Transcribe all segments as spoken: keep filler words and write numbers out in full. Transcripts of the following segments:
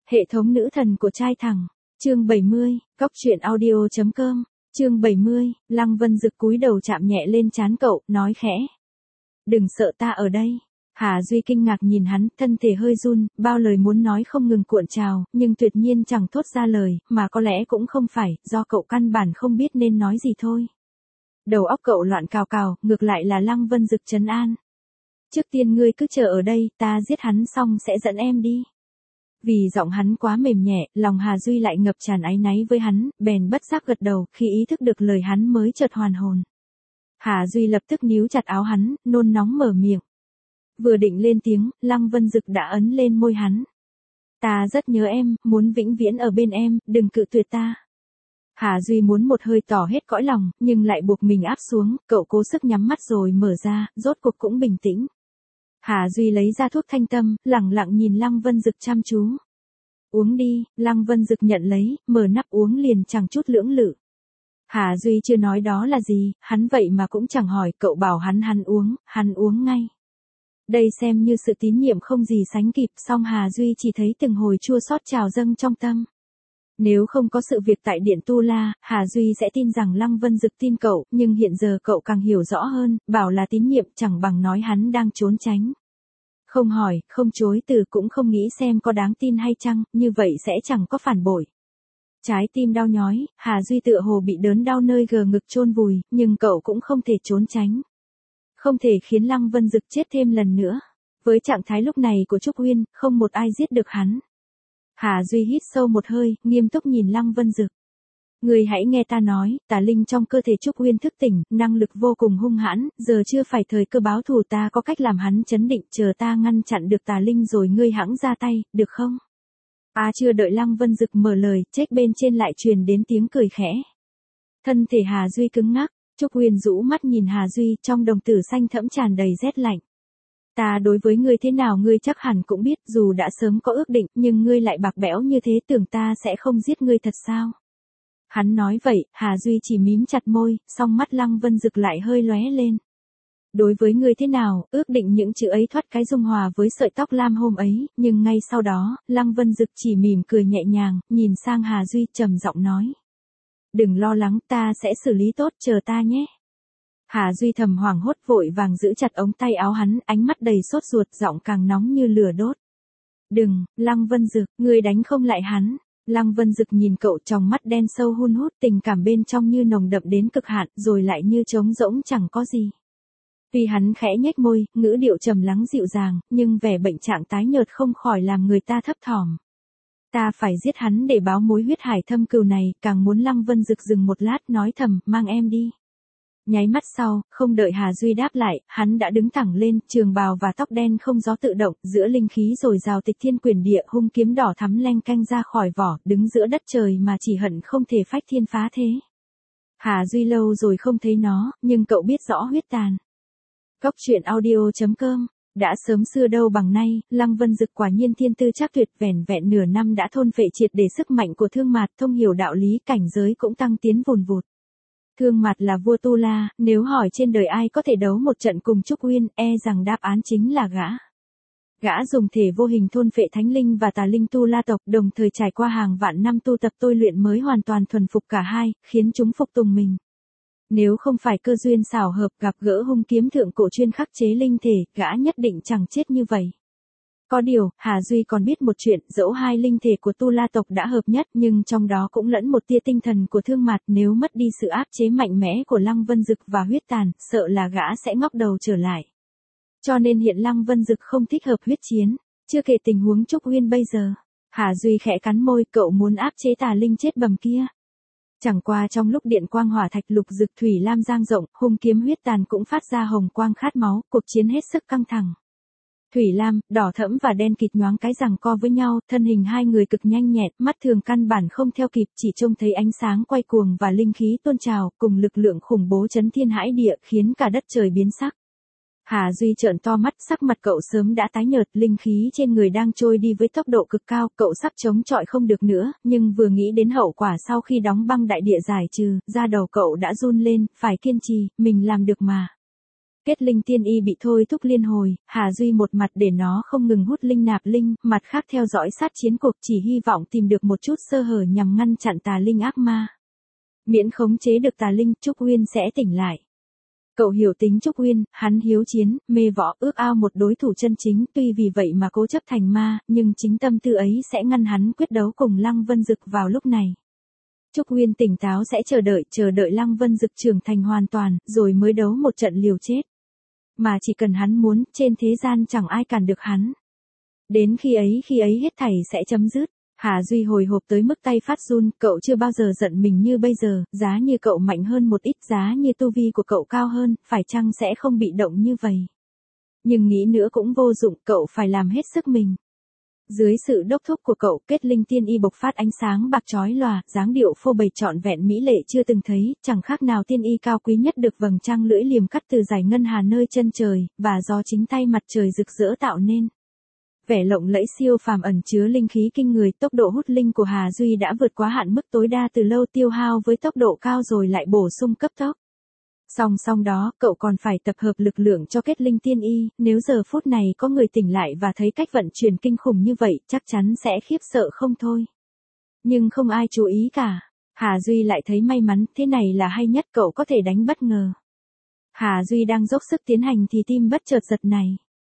Hệ thống nữ thần của trai thẳng. Chương bảy mươi, Cóc truyện audio chấm com. Chương bảy mươi, Lăng Vân Dực cúi đầu chạm nhẹ lên trán cậu, nói khẽ. Đừng sợ, ta ở đây. Hà Duy kinh ngạc nhìn hắn, thân thể hơi run, bao lời muốn nói không ngừng cuộn trào, nhưng tuyệt nhiên chẳng thốt ra lời, mà có lẽ cũng không phải, do cậu căn bản không biết nên nói gì thôi. Đầu óc cậu loạn cào cào, ngược lại là Lăng Vân Dực trấn an. Trước tiên ngươi cứ chờ ở đây, ta giết hắn xong sẽ dẫn em đi. Vì giọng hắn quá mềm nhẹ, lòng Hà Duy lại ngập tràn áy náy với hắn, bèn bất giác gật đầu, khi ý thức được lời hắn mới chợt hoàn hồn. Hà Duy lập tức níu chặt áo hắn, nôn nóng mở miệng. Vừa định lên tiếng, Lăng Vân Dực đã ấn lên môi hắn. Ta rất nhớ em, muốn vĩnh viễn ở bên em, đừng cự tuyệt ta. Hà Duy muốn một hơi tỏ hết cõi lòng, nhưng lại buộc mình áp xuống, cậu cố sức nhắm mắt rồi mở ra, rốt cuộc cũng bình tĩnh. Hà Duy lấy ra thuốc thanh tâm, lẳng lặng nhìn Lăng Vân Dực chăm chú. Uống đi, Lăng Vân Dực nhận lấy, mở nắp uống liền chẳng chút lưỡng lự. Hà Duy chưa nói đó là gì, hắn vậy mà cũng chẳng hỏi, cậu bảo hắn hắn uống, hắn uống ngay. Đây xem như sự tín nhiệm không gì sánh kịp, song Hà Duy chỉ thấy từng hồi chua xót trào dâng trong tâm. Nếu không có sự việc tại Điện Tu La, Hà Duy sẽ tin rằng Lăng Vân Dực tin cậu, nhưng hiện giờ cậu càng hiểu rõ hơn, bảo là tín nhiệm chẳng bằng nói hắn đang trốn tránh. Không hỏi, không chối từ cũng không nghĩ xem có đáng tin hay chăng, như vậy sẽ chẳng có phản bội. Trái tim đau nhói, Hà Duy tựa hồ bị đớn đau nơi gờ ngực chôn vùi, nhưng cậu cũng không thể trốn tránh. Không thể khiến Lăng Vân Dực chết thêm lần nữa. Với trạng thái lúc này của Trúc Uyên, không một ai giết được hắn. Hà Duy hít sâu một hơi, nghiêm túc nhìn Lăng Vân Dực. Người hãy nghe ta nói, tà linh trong cơ thể Trúc Uyên thức tỉnh, năng lực vô cùng hung hãn, giờ chưa phải thời cơ báo thù, ta có cách làm hắn chấn định, chờ ta ngăn chặn được tà linh rồi ngươi hãng ra tay, được không? À chưa đợi Lăng Vân Dực mở lời, chết bên trên lại truyền đến tiếng cười khẽ. Thân thể Hà Duy cứng ngắc, Trúc Uyên rũ mắt nhìn Hà Duy, trong đồng tử xanh thẫm tràn đầy rét lạnh. Ta đối với ngươi thế nào ngươi chắc hẳn cũng biết, dù đã sớm có ước định, nhưng ngươi lại bạc bẽo như thế, tưởng ta sẽ không giết ngươi thật sao? Hắn nói vậy, Hà Duy chỉ mím chặt môi, song mắt Lăng Vân Dực lại hơi lóe lên. Đối với ngươi thế nào, ước định những chữ ấy thoát cái dung hòa với sợi tóc lam hôm ấy, nhưng ngay sau đó, Lăng Vân Dực chỉ mỉm cười nhẹ nhàng, nhìn sang Hà Duy trầm giọng nói. Đừng lo lắng, ta sẽ xử lý tốt, chờ ta nhé. Hà Duy thầm hoảng hốt vội vàng giữ chặt ống tay áo hắn, ánh mắt đầy sốt ruột, giọng càng nóng như lửa đốt. Đừng, Lăng Vân Dực, ngươi đánh không lại hắn. Lăng Vân Dực nhìn cậu, trong mắt đen sâu hun hút, tình cảm bên trong như nồng đậm đến cực hạn, rồi lại như trống rỗng chẳng có gì. Vì hắn khẽ nhếch môi, ngữ điệu trầm lắng dịu dàng, nhưng vẻ bệnh trạng tái nhợt không khỏi làm người ta thấp thỏm. Ta phải giết hắn để báo mối huyết hải thâm cừu này, càng muốn. Lăng Vân Dực dừng một lát, nói thầm, mang em đi. Nháy mắt sau, không đợi Hà Duy đáp lại, hắn đã đứng thẳng lên, trường bào và tóc đen không gió tự động, giữa linh khí rồi rào tịch thiên quyền địa, hung kiếm đỏ thắm leng canh ra khỏi vỏ, đứng giữa đất trời mà chỉ hận không thể phách thiên phá thế. Hà Duy lâu rồi không thấy nó, nhưng cậu biết rõ huyết tàn. Cóc truyện audio chấm com. Đã sớm xưa đâu bằng nay, Lăng Vân Dực quả nhiên thiên tư chắc tuyệt, vẻn vẹn nửa năm đã thôn phệ triệt để sức mạnh của Thương Mạt, thông hiểu đạo lý, cảnh giới cũng tăng tiến vùn vụt. Thương Mạt là vua Tu La, nếu hỏi trên đời ai có thể đấu một trận cùng Trúc Uyên, e rằng đáp án chính là gã. Gã dùng thể vô hình thôn phệ thánh linh và tà linh Tu La tộc, đồng thời trải qua hàng vạn năm tu tập tôi luyện mới hoàn toàn thuần phục cả hai, khiến chúng phục tùng mình. Nếu không phải cơ duyên xảo hợp gặp gỡ hung kiếm thượng cổ chuyên khắc chế linh thể, gã nhất định chẳng chết như vậy. Có điều, Hà Duy còn biết một chuyện, dẫu hai linh thể của Tu La tộc đã hợp nhất, nhưng trong đó cũng lẫn một tia tinh thần của Thương Mạt, nếu mất đi sự áp chế mạnh mẽ của Lăng Vân Dực và huyết tàn, sợ là gã sẽ ngóc đầu trở lại. Cho nên hiện Lăng Vân Dực không thích hợp huyết chiến, chưa kể tình huống Trúc Uyên bây giờ. Hà Duy khẽ cắn môi, cậu muốn áp chế tà linh chết bầm kia. Chẳng qua trong lúc điện quang hỏa thạch lục rực thủy lam giang rộng, hung kiếm huyết tàn cũng phát ra hồng quang khát máu, cuộc chiến hết sức căng thẳng. Thủy lam, đỏ thẫm và đen kịt nhoáng cái giằng co với nhau, thân hình hai người cực nhanh nhẹn, mắt thường căn bản không theo kịp, chỉ trông thấy ánh sáng quay cuồng và linh khí tôn trào, cùng lực lượng khủng bố chấn thiên hãi địa, khiến cả đất trời biến sắc. Hà Duy trợn to mắt, sắc mặt cậu sớm đã tái nhợt, linh khí trên người đang trôi đi với tốc độ cực cao, cậu sắp chống chọi không được nữa, nhưng vừa nghĩ đến hậu quả sau khi đóng băng đại địa giải trừ, da đầu cậu đã run lên, phải kiên trì, mình làm được mà. Kết linh tiên y bị thôi thúc liên hồi, Hà Duy một mặt để nó không ngừng hút linh nạp linh, mặt khác theo dõi sát chiến cuộc chỉ hy vọng tìm được một chút sơ hở nhằm ngăn chặn tà linh ác ma. Miễn khống chế được tà linh, Trúc Uyên sẽ tỉnh lại. Cậu hiểu tính Trúc Uyên, hắn hiếu chiến, mê võ, ước ao một đối thủ chân chính, tuy vì vậy mà cố chấp thành ma, nhưng chính tâm tư ấy sẽ ngăn hắn quyết đấu cùng Lăng Vân Dực vào lúc này. Trúc Uyên tỉnh táo sẽ chờ đợi, chờ đợi Lăng Vân Dực trưởng thành hoàn toàn, rồi mới đấu một trận liều chết. Mà chỉ cần hắn muốn, trên thế gian chẳng ai cản được hắn. Đến khi ấy khi ấy hết thảy sẽ chấm dứt. Hà Duy hồi hộp tới mức tay phát run, cậu chưa bao giờ giận mình như bây giờ, giá như cậu mạnh hơn một ít, giá như tu vi của cậu cao hơn, phải chăng sẽ không bị động như vậy. Nhưng nghĩ nữa cũng vô dụng, cậu phải làm hết sức mình. Dưới sự đốc thúc của cậu, kết linh tiên y bộc phát ánh sáng bạc chói lòa, dáng điệu phô bày trọn vẹn mỹ lệ chưa từng thấy, chẳng khác nào tiên y cao quý nhất được vầng trăng lưỡi liềm cắt từ dải ngân hà nơi chân trời, và do chính tay mặt trời rực rỡ tạo nên. Vẻ lộng lẫy siêu phàm ẩn chứa linh khí kinh người, tốc độ hút linh của Hà Duy đã vượt quá hạn mức tối đa từ lâu, tiêu hao với tốc độ cao rồi lại bổ sung cấp tốc. Song song đó, cậu còn phải tập hợp lực lượng cho kết linh tiên y, nếu giờ phút này có người tỉnh lại và thấy cách vận chuyển kinh khủng như vậy, chắc chắn sẽ khiếp sợ không thôi. Nhưng không ai chú ý cả. Hà Duy lại thấy may mắn, thế này là hay nhất, cậu có thể đánh bất ngờ. Hà Duy đang dốc sức tiến hành thì tim bất chợt giật này.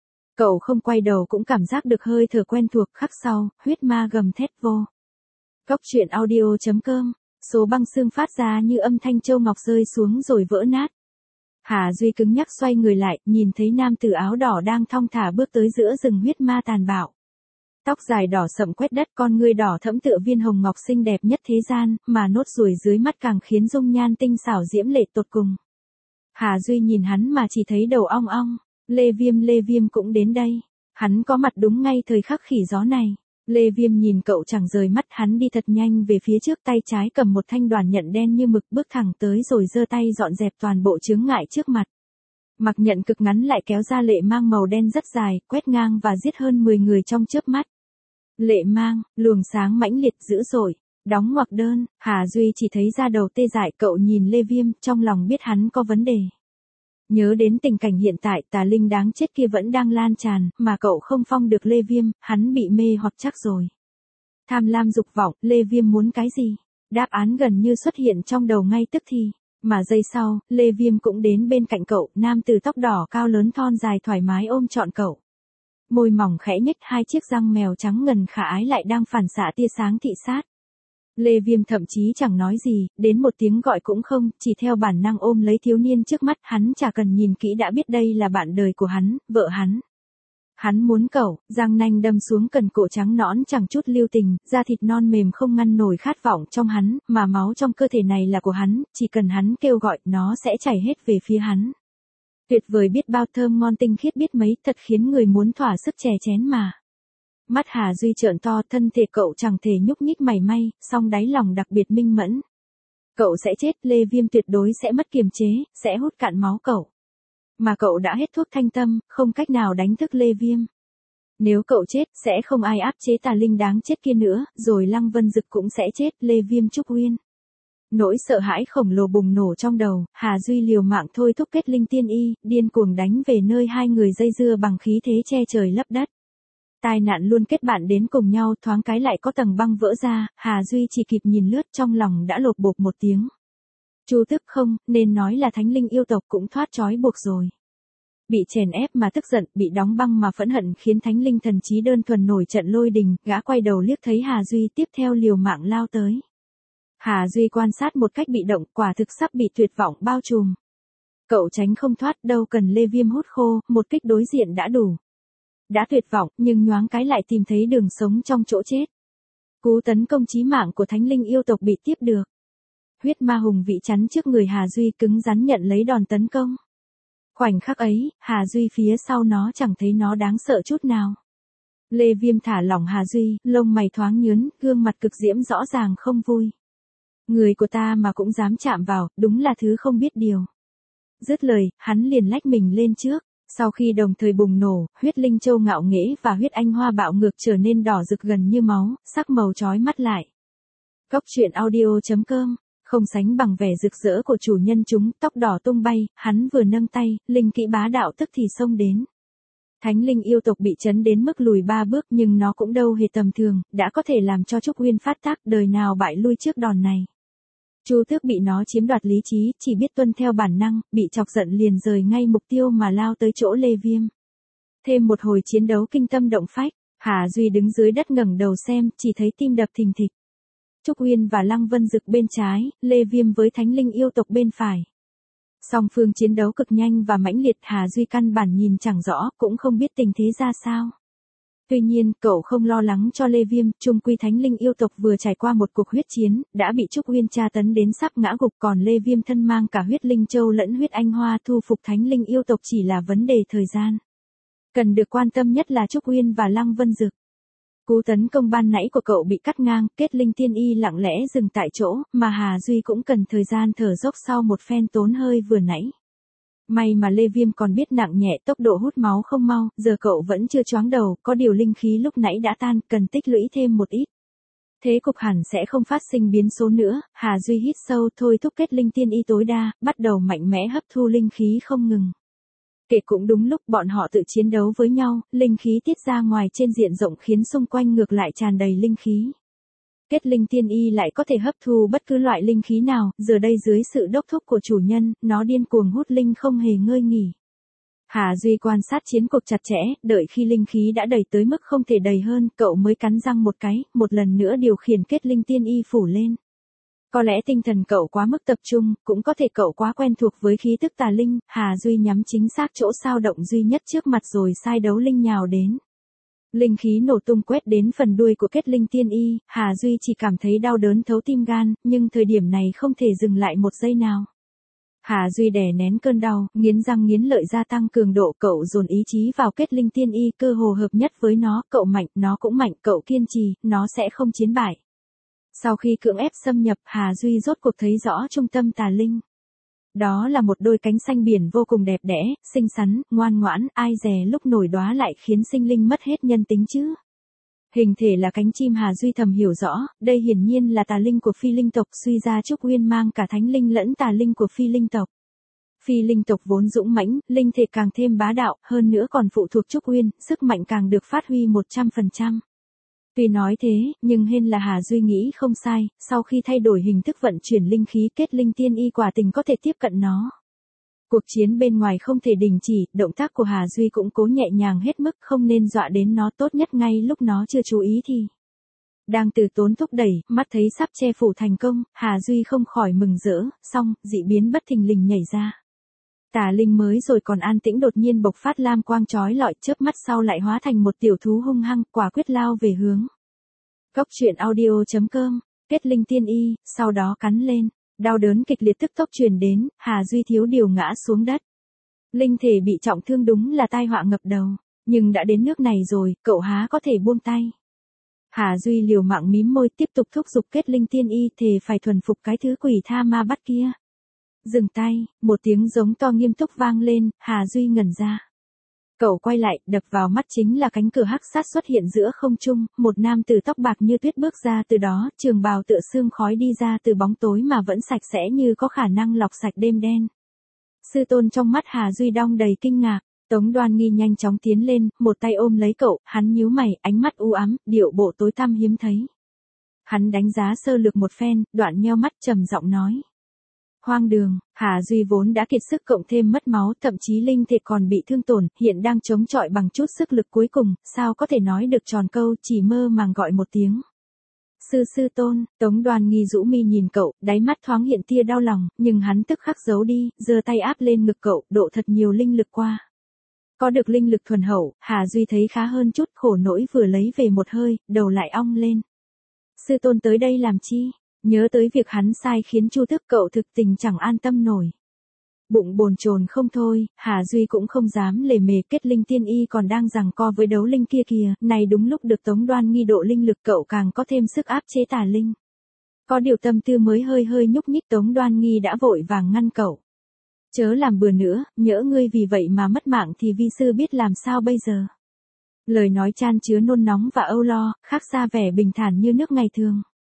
Cậu không quay đầu cũng cảm giác được hơi thở quen thuộc, khắc sau, huyết ma gầm thét vô. Góc truyện audio chấm com, số băng xương phát ra như âm thanh châu ngọc rơi xuống rồi vỡ nát. Hà Duy cứng nhắc xoay người lại, nhìn thấy nam tử áo đỏ đang thong thả bước tới giữa rừng huyết ma tàn bạo. Tóc dài đỏ sậm quét đất, con ngươi đỏ thẫm tựa viên hồng ngọc xinh đẹp nhất thế gian, mà nốt ruồi dưới mắt càng khiến dung nhan tinh xảo diễm lệ tột cùng. Hà Duy nhìn hắn mà chỉ thấy đầu ong ong. Lê Viêm Lê Viêm cũng đến đây. Hắn có mặt đúng ngay thời khắc khỉ gió này. Lê Viêm nhìn cậu chẳng rời mắt, hắn đi thật nhanh về phía trước, tay trái cầm một thanh đoàn nhận đen như mực, bước thẳng tới rồi giơ tay dọn dẹp toàn bộ chướng ngại trước mặt. Mặc nhận cực ngắn lại kéo ra lệ mang màu đen rất dài, quét ngang và giết hơn mười người trong chớp mắt. Lệ mang, luồng sáng mãnh liệt dữ dội, đóng ngoặc đơn, Hà Duy chỉ thấy da đầu tê dại, cậu nhìn Lê Viêm, trong lòng biết hắn có vấn đề. Nhớ đến tình cảnh hiện tại, tà linh đáng chết kia vẫn đang lan tràn, mà cậu không phong được Lê Viêm, hắn bị mê hoặc chắc rồi. Tham lam dục vọng, Lê Viêm muốn cái gì? Đáp án gần như xuất hiện trong đầu ngay tức thì. Mà giây sau, Lê Viêm cũng đến bên cạnh cậu, nam tử tóc đỏ cao lớn thon dài thoải mái ôm trọn cậu. Môi mỏng khẽ nhếch, hai chiếc răng mèo trắng ngần khả ái lại đang phản xạ tia sáng thị sát. Lê Viêm thậm chí chẳng nói gì, đến một tiếng gọi cũng không, chỉ theo bản năng ôm lấy thiếu niên trước mắt, hắn chả cần nhìn kỹ đã biết đây là bạn đời của hắn, vợ hắn. Hắn muốn cậu, răng nanh đâm xuống cần cổ trắng nõn chẳng chút lưu tình, da thịt non mềm không ngăn nổi khát vọng trong hắn, mà máu trong cơ thể này là của hắn, chỉ cần hắn kêu gọi, nó sẽ chảy hết về phía hắn. Tuyệt vời biết bao, thơm ngon tinh khiết biết mấy, thật khiến người muốn thỏa sức chè chén mà. Mắt Hà Duy trợn to, thân thể cậu chẳng thể nhúc nhích mảy may, song đáy lòng đặc biệt minh mẫn. Cậu sẽ chết, Lê Viêm tuyệt đối sẽ mất kiềm chế, sẽ hút cạn máu cậu. Mà cậu đã hết thuốc thanh tâm, không cách nào đánh thức Lê Viêm. Nếu cậu chết, sẽ không ai áp chế tà linh đáng chết kia nữa, rồi Lăng Vân Dực cũng sẽ chết, Lê Viêm Trúc Uyên. Nỗi sợ hãi khổng lồ bùng nổ trong đầu, Hà Duy liều mạng thôi thúc kết linh tiên y, điên cuồng đánh về nơi hai người dây dưa bằng khí thế che trời lấp đất. Tai nạn luôn kết bạn đến cùng nhau, thoáng cái lại có tầng băng vỡ ra, Hà Duy chỉ kịp nhìn lướt trong lòng đã lột bột một tiếng. Chu tức không, nên nói là thánh linh yêu tộc cũng thoát trói buộc rồi. Bị chèn ép mà tức giận, bị đóng băng mà phẫn hận khiến thánh linh thần trí đơn thuần nổi trận lôi đình, gã quay đầu liếc thấy Hà Duy tiếp theo liều mạng lao tới. Hà Duy quan sát một cách bị động, quả thực sắp bị tuyệt vọng bao trùm. Cậu tránh không thoát, đâu cần Lê Viêm hút khô, một kích đối diện đã đủ. Đã tuyệt vọng, nhưng nhoáng cái lại tìm thấy đường sống trong chỗ chết. Cú tấn công chí mạng của thánh linh yêu tộc bị tiếp được. Huyết ma hùng vị chắn trước người Hà Duy cứng rắn nhận lấy đòn tấn công. Khoảnh khắc ấy, Hà Duy phía sau nó chẳng thấy nó đáng sợ chút nào. Lê Viêm thả lỏng Hà Duy, lông mày thoáng nhướn, gương mặt cực diễm rõ ràng không vui. Người của ta mà cũng dám chạm vào, đúng là thứ không biết điều. Dứt lời, hắn liền lách mình lên trước. Sau khi đồng thời bùng nổ, huyết linh châu ngạo nghễ và huyết anh hoa bạo ngược trở nên đỏ rực gần như máu, sắc màu chói mắt lại. Góc truyện audio chấm com Không sánh bằng vẻ rực rỡ của chủ nhân chúng, tóc đỏ tung bay, hắn vừa nâng tay, linh kỹ bá đạo tức thì xông đến. Thánh linh yêu tộc bị chấn đến mức lùi ba bước nhưng nó cũng đâu hề tầm thường, đã có thể làm cho Trúc Uyên phát tác, đời nào bại lui trước đòn này. Chu Tước bị nó chiếm đoạt lý trí, chỉ biết tuân theo bản năng, bị chọc giận liền rời ngay mục tiêu mà lao tới chỗ Lê Viêm. Thêm một hồi chiến đấu kinh tâm động phách, Hà Duy đứng dưới đất ngẩng đầu xem, chỉ thấy tim đập thình thịch. Trúc Uyên và Lăng Vân Dực bên trái, Lê Viêm với Thánh linh yêu tộc bên phải. Song phương chiến đấu cực nhanh và mãnh liệt, Hà Duy căn bản nhìn chẳng rõ, cũng không biết tình thế ra sao. Tuy nhiên, cậu không lo lắng cho Lê Viêm, chung quy Thánh linh yêu tộc vừa trải qua một cuộc huyết chiến, đã bị Trúc Uyên tra tấn đến sắp ngã gục, còn Lê Viêm thân mang cả huyết linh châu lẫn huyết anh hoa thu phục Thánh linh yêu tộc chỉ là vấn đề thời gian. Cần được quan tâm nhất là Trúc Uyên và Lăng Vân Dực. Cú tấn công ban nãy của cậu bị cắt ngang, Kết linh tiên y lặng lẽ dừng tại chỗ, mà Hà Duy cũng cần thời gian thở dốc sau một phen tốn hơi vừa nãy. May mà Lê Viêm còn biết nặng nhẹ, tốc độ hút máu không mau, giờ cậu vẫn chưa choáng đầu, có điều linh khí lúc nãy đã tan, cần tích lũy thêm một ít. Thế cục hẳn sẽ không phát sinh biến số nữa, Hà Duy hít sâu thôi thúc Kết linh tiên y tối đa, bắt đầu mạnh mẽ hấp thu linh khí không ngừng. Kể cũng đúng lúc bọn họ tự chiến đấu với nhau, linh khí tiết ra ngoài trên diện rộng khiến xung quanh ngược lại tràn đầy linh khí. Kết linh tiên y lại có thể hấp thu bất cứ loại linh khí nào, giờ đây dưới sự đốc thúc của chủ nhân, nó điên cuồng hút linh không hề ngơi nghỉ. Hà Duy quan sát chiến cuộc chặt chẽ, đợi khi linh khí đã đầy tới mức không thể đầy hơn, cậu mới cắn răng một cái, một lần nữa điều khiển kết linh tiên y phủ lên. Có lẽ tinh thần cậu quá mức tập trung, cũng có thể cậu quá quen thuộc với khí tức tà linh, Hà Duy nhắm chính xác chỗ sao động duy nhất trước mặt rồi sai đấu linh nhào đến. Linh khí nổ tung quét đến phần đuôi của kết linh tiên y, Hà Duy chỉ cảm thấy đau đớn thấu tim gan, nhưng thời điểm này không thể dừng lại một giây nào. Hà Duy đè nén cơn đau, nghiến răng nghiến lợi gia tăng cường độ, cậu dồn ý chí vào kết linh tiên y, cơ hồ hợp nhất với nó, cậu mạnh, nó cũng mạnh, cậu kiên trì, nó sẽ không chiến bại. Sau khi cưỡng ép xâm nhập, Hà Duy rốt cuộc thấy rõ trung tâm tà linh. Đó là một đôi cánh xanh biển vô cùng đẹp đẽ, xinh xắn, ngoan ngoãn, ai dè lúc nổi đóa lại khiến sinh linh mất hết nhân tính chứ. Hình thể là cánh chim, Hà Duy thầm hiểu rõ, đây hiển nhiên là tà linh của phi linh tộc, suy ra Trúc Uyên mang cả thánh linh lẫn tà linh của phi linh tộc. Phi linh tộc vốn dũng mãnh, linh thể càng thêm bá đạo, hơn nữa còn phụ thuộc Trúc Uyên, sức mạnh càng được phát huy một trăm phần trăm. Tuy nói thế, nhưng hên là Hà Duy nghĩ không sai, sau khi thay đổi hình thức vận chuyển linh khí, kết linh tiên y quả tình có thể tiếp cận nó. Cuộc chiến bên ngoài không thể đình chỉ, động tác của Hà Duy cũng cố nhẹ nhàng hết mức, không nên dọa đến nó, tốt nhất ngay lúc nó chưa chú ý thì. Đang từ tốn thúc đẩy, mắt thấy sắp che phủ thành công, Hà Duy không khỏi mừng rỡ, xong, dị biến bất thình lình nhảy ra. Tà linh mới rồi còn an tĩnh đột nhiên bộc phát lam quang chói lọi, chớp mắt sau lại hóa thành một tiểu thú hung hăng, quả quyết lao về hướng. Góc truyện audio chấm com, kết linh tiên y, sau đó cắn lên, đau đớn kịch liệt tức tốc truyền đến, Hà Duy thiếu điều ngã xuống đất. Linh thể bị trọng thương đúng là tai họa ngập đầu, nhưng đã đến nước này rồi, cậu há có thể buông tay. Hà Duy liều mạng mím môi tiếp tục thúc giục kết linh tiên y, thề phải thuần phục cái thứ quỷ tha ma bắt kia. Dừng tay, một tiếng giống to nghiêm túc vang lên, Hà Duy ngẩn ra. Cậu quay lại, đập vào mắt chính là cánh cửa hắc sát xuất hiện giữa không trung, một nam tử tóc bạc như tuyết bước ra từ đó, trường bào tựa sương khói đi ra từ bóng tối mà vẫn sạch sẽ như có khả năng lọc sạch đêm đen. Sư tôn, trong mắt Hà Duy đong đầy kinh ngạc, Tống Đoan Nghi nhanh chóng tiến lên, một tay ôm lấy cậu, hắn nhíu mày, ánh mắt u ám, điệu bộ tối tăm hiếm thấy. Hắn đánh giá sơ lược một phen, đoạn nheo mắt trầm giọng nói. Hoang đường, Hà Duy vốn đã kiệt sức cộng thêm mất máu, thậm chí linh thể còn bị thương tổn, hiện đang chống chọi bằng chút sức lực cuối cùng, sao có thể nói được tròn câu, chỉ mơ màng gọi một tiếng. Sư sư tôn, Tống Đoan Nghi rũ mi nhìn cậu, đáy mắt thoáng hiện tia đau lòng, nhưng hắn tức khắc giấu đi, giơ tay áp lên ngực cậu, độ thật nhiều linh lực qua. Có được linh lực thuần hậu, Hà Duy thấy khá hơn chút, khổ nỗi vừa lấy về một hơi, đầu lại ong lên. Sư tôn tới đây làm chi? Nhớ tới việc hắn sai khiến Chu Tước, cậu thực tình chẳng an tâm nổi. Bụng bồn chồn không thôi, Hà Duy cũng không dám lề mề, kết linh tiên y còn đang giằng co với đấu linh kia kìa, này đúng lúc được Tống Đoan Nghi độ linh lực, cậu càng có thêm sức áp chế tà linh. Có điều tâm tư mới hơi hơi nhúc nhích, Tống Đoan Nghi đã vội vàng ngăn cậu. Chớ làm bừa nữa, nhỡ ngươi vì vậy mà mất mạng thì vi sư biết làm sao bây giờ. Lời nói chan chứa nôn nóng và âu lo, khác xa vẻ bình thản như nước ngày thường.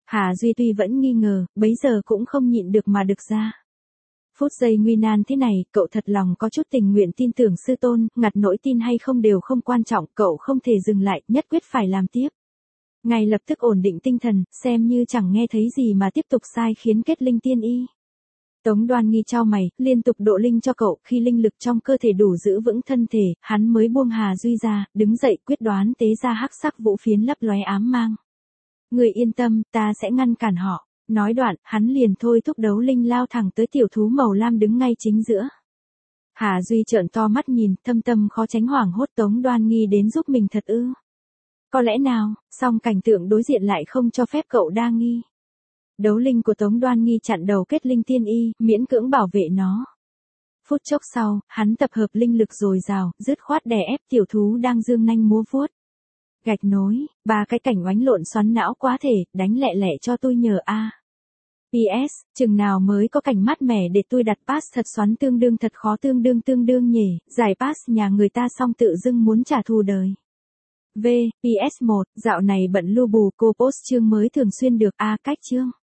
Hà Duy tuy vẫn nghi ngờ, bấy giờ cũng không nhịn được mà đực ra. Phút giây nguy nan thế này, cậu thật lòng có chút tình nguyện tin tưởng sư tôn, ngặt nỗi tin hay không đều không quan trọng, cậu không thể dừng lại, nhất quyết phải làm tiếp. Ngay lập tức ổn định tinh thần, xem như chẳng nghe thấy gì mà tiếp tục sai khiến kết linh tiên y. Tống Đoan Nghi chau mày, liên tục độ linh cho cậu, khi linh lực trong cơ thể đủ giữ vững thân thể, hắn mới buông Hà Duy ra, đứng dậy quyết đoán tế ra hắc sắc vũ phiến lấp lóe ám mang. Người yên tâm, ta sẽ ngăn cản họ. Nói đoạn, hắn liền thôi thúc đấu linh lao thẳng tới tiểu thú màu lam đứng ngay chính giữa. Hà Duy trợn to mắt nhìn, thâm tâm khó tránh hoảng hốt, Tống Đoan Nghi đến giúp mình thật ư? Có lẽ nào, song cảnh tượng đối diện lại không cho phép cậu đa nghi. Đấu linh của Tống Đoan Nghi chặn đầu kết linh tiên y, miễn cưỡng bảo vệ nó. Phút chốc sau, hắn tập hợp linh lực dồi dào, dứt khoát đè ép tiểu thú đang dương nanh múa vuốt. Gạch nối, ba cái cảnh oánh lộn xoắn não quá thể, đánh lẹ lẹ cho tôi nhờ a. pê ét, chừng nào mới có cảnh mát mẻ để tôi đặt pass thật xoắn tương đương thật khó tương đương tương đương nhỉ, giải pass nhà người ta xong tự dưng muốn trả thù đời. V, pê ét một, dạo này bận lu bù cô post chương mới thường xuyên được a cách chương.